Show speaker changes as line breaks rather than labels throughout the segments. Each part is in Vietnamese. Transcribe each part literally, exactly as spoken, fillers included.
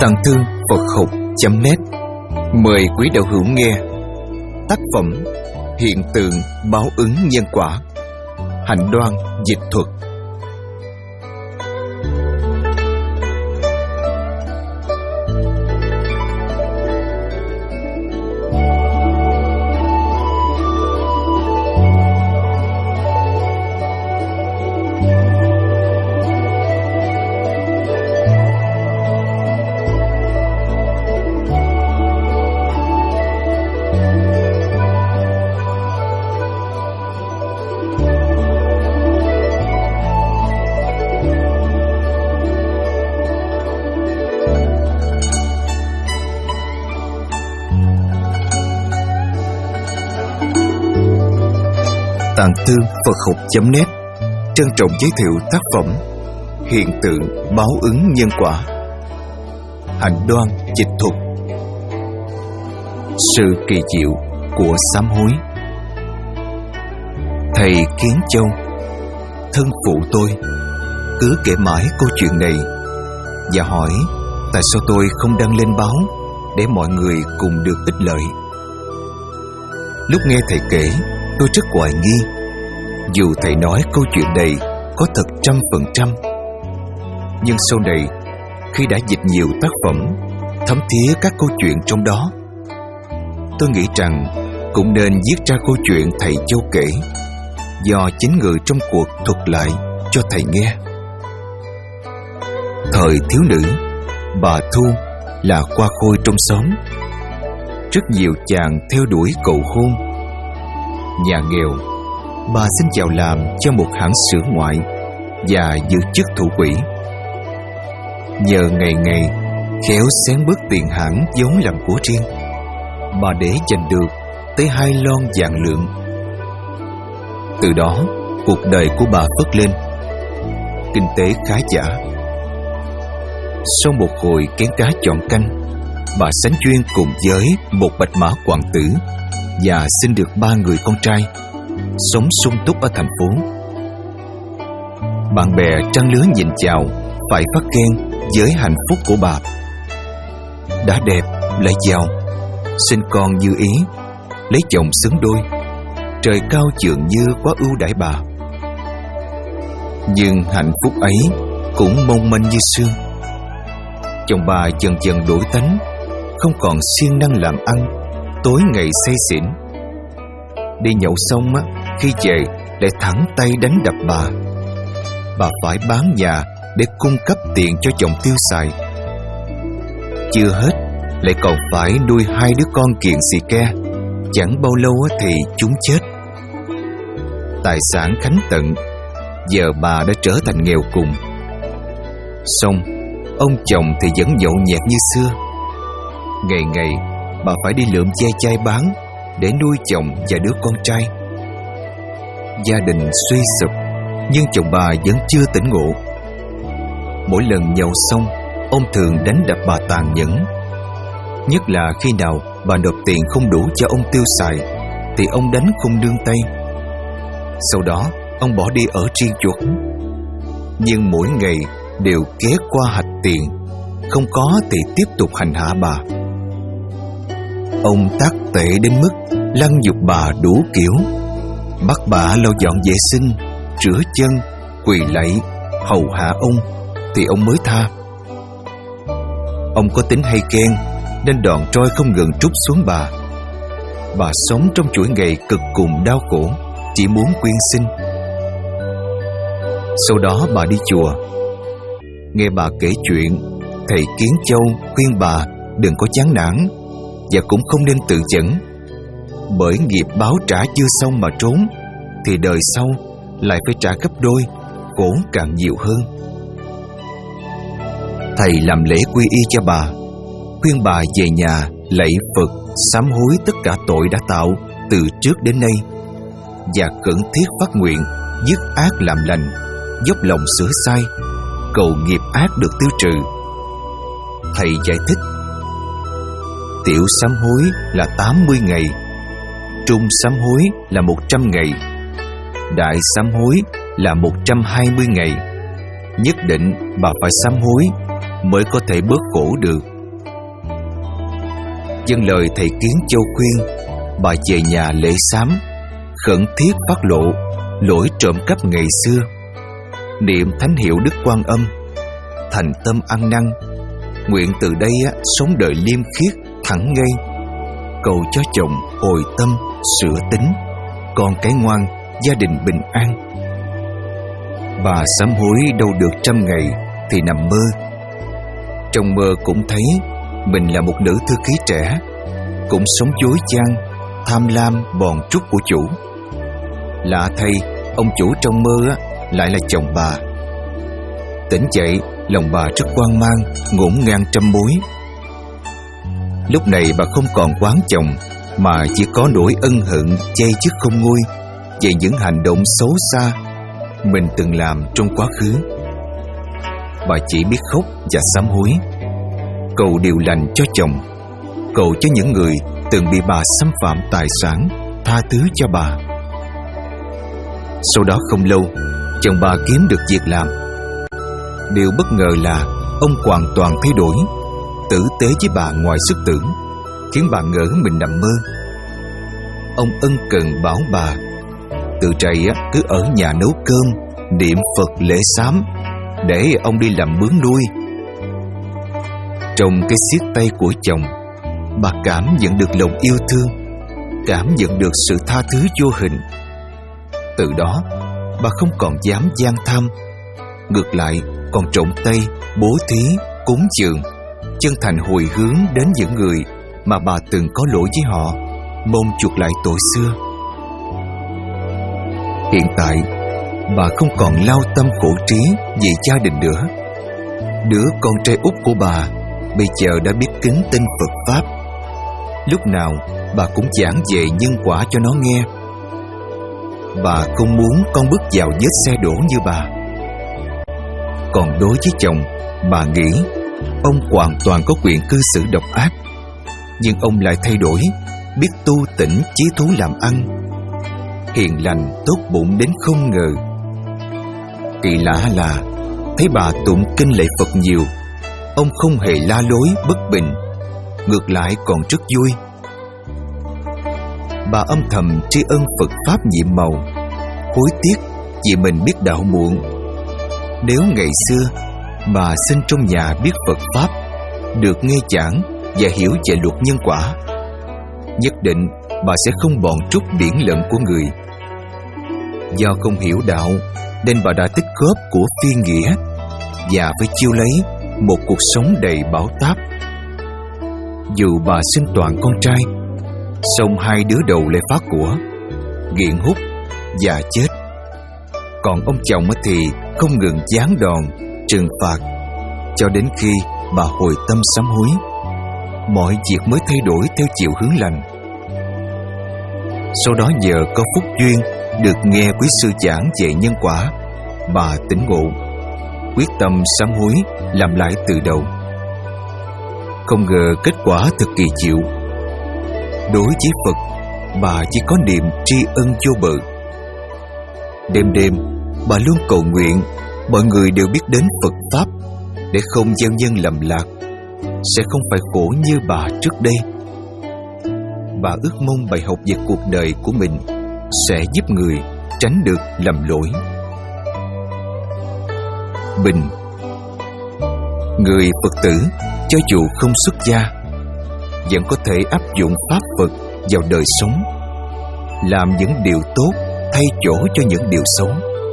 Tàng Thư Phật Học chấm net mời quý đạo hữu nghe tác phẩm Hiện tượng báo ứng nhân quả, Hạnh Đoan dịch thuật. Tàng Thư Phật Học chấm net trân trọng giới thiệu tác phẩm Hiện tượng báo ứng nhân quả, Hạnh Đoan dịch thuật. Sự kỳ diệu của sám hối. Thầy Kiến Châu, thân phụ tôi, cứ kể mãi câu chuyện này và hỏi tại sao tôi không đăng lên báo để mọi người cùng được ích lợi. Lúc nghe thầy kể, tôi rất hoài nghi, dù thầy nói câu chuyện này có thật trăm phần trăm. Nhưng sau này, khi đã dịch nhiều tác phẩm, thấm thía các câu chuyện trong đó, tôi nghĩ rằng cũng nên viết ra câu chuyện thầy Châu kể, do chính người trong cuộc thuật lại cho thầy nghe. Thời thiếu nữ, bà Thu là qua khôi trong xóm. Rất nhiều chàng theo đuổi cầu hôn. Nhà nghèo, bà xin vào làm cho một hãng sữa ngoại và giữ chức thủ quỹ. Nhờ ngày ngày khéo xén bớt tiền hãng vốn làm của riêng, bà để dành được tới hai lon vàng lượng. Từ đó, cuộc đời của bà phất lên, kinh tế khá giả. Sau một hồi kén cá chọn canh, bà sánh duyên cùng với một bạch mã hoàng tử và sinh được ba người con trai, sống sung túc ở thành phố. Bạn bè trăng lứa nhìn chào, phải phát khen với hạnh phúc của bà. Đã đẹp lại giàu, sinh con như ý, lấy chồng xứng đôi, trời cao dường như quá ưu đãi bà. Nhưng hạnh phúc ấy cũng mong manh như sương. Chồng bà dần dần đổi tánh, không còn siêng năng làm ăn, tối ngày say xỉn. Đi nhậu xong á, khi về lại thẳng tay đánh đập bà. Bà phải bán nhà để cung cấp tiền cho chồng tiêu xài. Chưa hết, lại còn phải nuôi hai đứa con kiện xì ke. Chẳng bao lâu thì chúng chết. Tài sản khánh tận, giờ bà đã trở thành nghèo cùng. Xong, ông chồng thì vẫn nhậu nhẹt như xưa. Ngày ngày bà phải đi lượm ve chai bán để nuôi chồng và đứa con trai. Gia đình suy sụp, nhưng chồng bà vẫn chưa tỉnh ngộ. Mỗi lần nhậu xong, ông thường đánh đập bà tàn nhẫn. Nhất là khi nào bà nộp tiền không đủ cho ông tiêu xài, thì ông đánh không nương tay. Sau đó ông bỏ đi ở riêng chuột. Nhưng mỗi ngày đều ghé qua hạch tiền, không có thì tiếp tục hành hạ bà. Ông tác tệ đến mức lăng nhục bà đủ kiểu, bắt bà lau dọn vệ sinh, rửa chân, quỳ lạy, hầu hạ ông thì ông mới tha. Ông có tính hay ghen, nên đòn roi không ngừng trút xuống bà. Bà sống trong chuỗi ngày cực cùng đau khổ, chỉ muốn quyên sinh. Sau đó bà đi chùa. Nghe bà kể chuyện, thầy Kiến Châu khuyên bà đừng có chán nản và cũng không nên tự dẫn, bởi nghiệp báo trả chưa xong mà trốn thì đời sau lại phải trả gấp đôi, khổ càng nhiều hơn. Thầy làm lễ quy y cho bà, khuyên bà về nhà lạy Phật, sám hối tất cả tội đã tạo từ trước đến nay, và khẩn thiết phát nguyện dứt ác làm lành, dốc lòng sửa sai, cầu nghiệp ác được tiêu trừ. Thầy giải thích: tiểu sám hối là tám mươi ngày, trung sám hối là một trăm ngày, đại sám hối là một trăm hai mươi ngày. Nhất định bà phải sám hối mới có thể bớt khổ được. Dâng lời thầy Kiến Châu khuyên, bà về nhà lễ sám, khẩn thiết phát lộ lỗi trộm cắp ngày xưa, niệm thánh hiệu Đức Quan Âm, thành tâm ăn năn, nguyện từ đây á, sống đời liêm khiết thẳng ngay, cầu cho chồng hồi tâm sửa tính, con cái ngoan, gia đình bình an. Bà sám hối đâu được trăm ngày thì nằm mơ. Trong mơ cũng thấy mình là một nữ thư ký trẻ, cũng sống dối gian, tham lam bòn trút của chủ. Lạ thay, ông chủ trong mơ á, lại là chồng bà. Tỉnh dậy, lòng bà rất hoang mang, ngổn ngang trăm mối. Lúc này bà không còn oán chồng, mà chỉ có nỗi ân hận chây dứt không nguôi về những hành động xấu xa mình từng làm trong quá khứ. Bà chỉ biết khóc và sám hối, cầu điều lành cho chồng, cầu cho những người từng bị bà xâm phạm tài sản tha thứ cho bà. Sau đó không lâu, chồng bà kiếm được việc làm. Điều bất ngờ là ông hoàn toàn thay đổi, tử tế với bà ngoài sức tưởng, khiến bà ngỡ mình nằm mơ. Ông ân cần bảo bà từ trầy cứ ở nhà nấu cơm, niệm Phật lễ sám, để ông đi làm mướn nuôi. Trong cái siết tay của chồng, bà cảm nhận được lòng yêu thương, cảm nhận được sự tha thứ vô hình. Từ đó, bà không còn dám gian tham, ngược lại còn trộn tay, bố thí, cúng dường, chân thành hồi hướng đến những người mà bà từng có lỗi với họ, mong chuộc lại tội xưa. Hiện tại, bà không còn lao tâm khổ trí vì gia đình nữa. Đứa con trai út của bà bây giờ đã biết kính tin Phật Pháp. Lúc nào bà cũng giảng về nhân quả cho nó nghe. Bà không muốn con bước vào vết xe đổ như bà. Còn đối với chồng, bà nghĩ ông hoàn toàn có quyền cư xử độc ác, nhưng ông lại thay đổi, biết tu tỉnh chí thú làm ăn, hiền lành tốt bụng đến không ngờ. Kỳ lạ là thấy bà tụng kinh lạy Phật nhiều, ông không hề la lối bất bình, ngược lại còn rất vui. Bà âm thầm tri ân Phật Pháp nhiệm màu, hối tiếc vì mình biết đạo muộn. Nếu ngày xưa bà sinh trong nhà biết Phật Pháp, được nghe giảng và hiểu về luật nhân quả, nhất định bà sẽ không bòn trút điển lận của người. Do không hiểu đạo nên bà đã tích góp của phi nghĩa và phải chiêu lấy một cuộc sống đầy bão táp. Dù bà sinh toàn con trai, song hai đứa đầu lại phá của, nghiện hút và chết. Còn ông chồng thì không ngừng giáng đòn, trừng phạt, cho đến khi bà hồi tâm sám hối, mọi việc mới thay đổi theo chiều hướng lành. Sau đó nhờ có phúc duyên được nghe quý sư giảng về nhân quả, bà tỉnh ngộ, quyết tâm sám hối làm lại từ đầu. Không ngờ kết quả thật kỳ diệu. Đối với Phật, bà chỉ có niềm tri ân vô bờ. Đêm đêm, bà luôn cầu nguyện mọi người đều biết đến Phật Pháp, để không gieo nhân lầm lạc, sẽ không phải khổ như bà trước đây. Bà ước mong bài học về cuộc đời của mình sẽ giúp người tránh được lầm lỗi. Bình. Người Phật tử cho dù không xuất gia vẫn có thể áp dụng Pháp Phật vào đời sống, làm những điều tốt thay chỗ cho những điều xấu.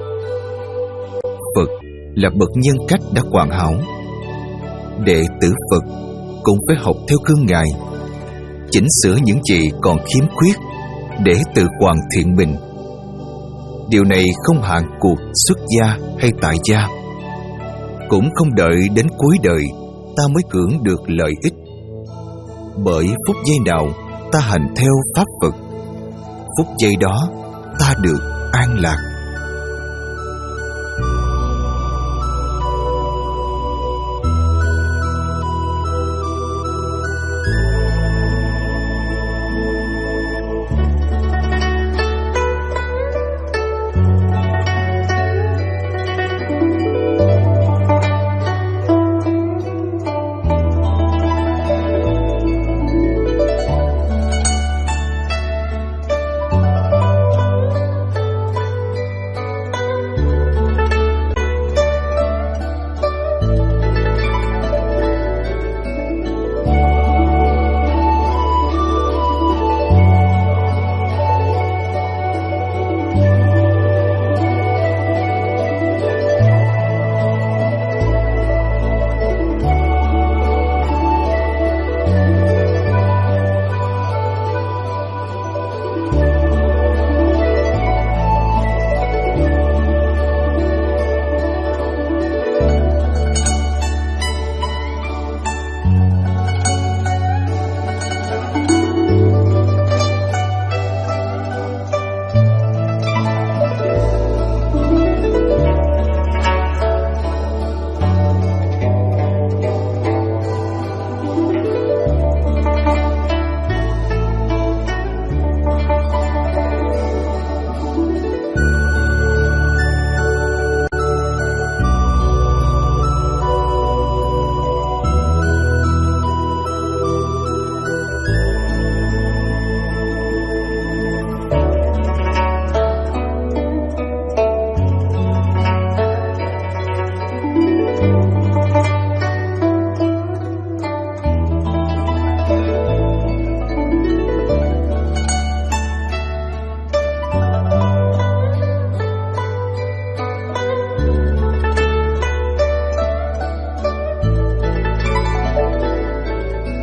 Phật là bậc nhân cách đã hoàn hảo. Đệ tử Phật cũng phải học theo gương Ngài, chỉnh sửa những gì còn khiếm khuyết để tự hoàn thiện mình. Điều này không hạn cuộc xuất gia hay tại gia, cũng không đợi đến cuối đời ta mới hưởng được lợi ích. Bởi phút giây nào ta hành theo Pháp Phật, phút giây đó ta được an lạc.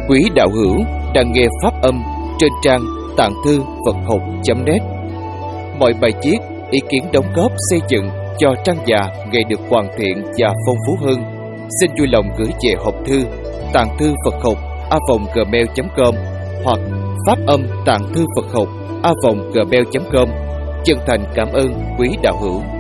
Quý đạo hữu đang nghe pháp âm trên trang tạng thư Phật học chấm net. Mọi bài viết, ý kiến đóng góp xây dựng cho trang già ngày được hoàn thiện và phong phú hơn, xin vui lòng gửi về hộp thư tạng thư Phật học a vòng gmail chấm com hoặc pháp âm tạng thư Phật học a vòng gmail chấm com. Chân thành cảm ơn quý đạo hữu.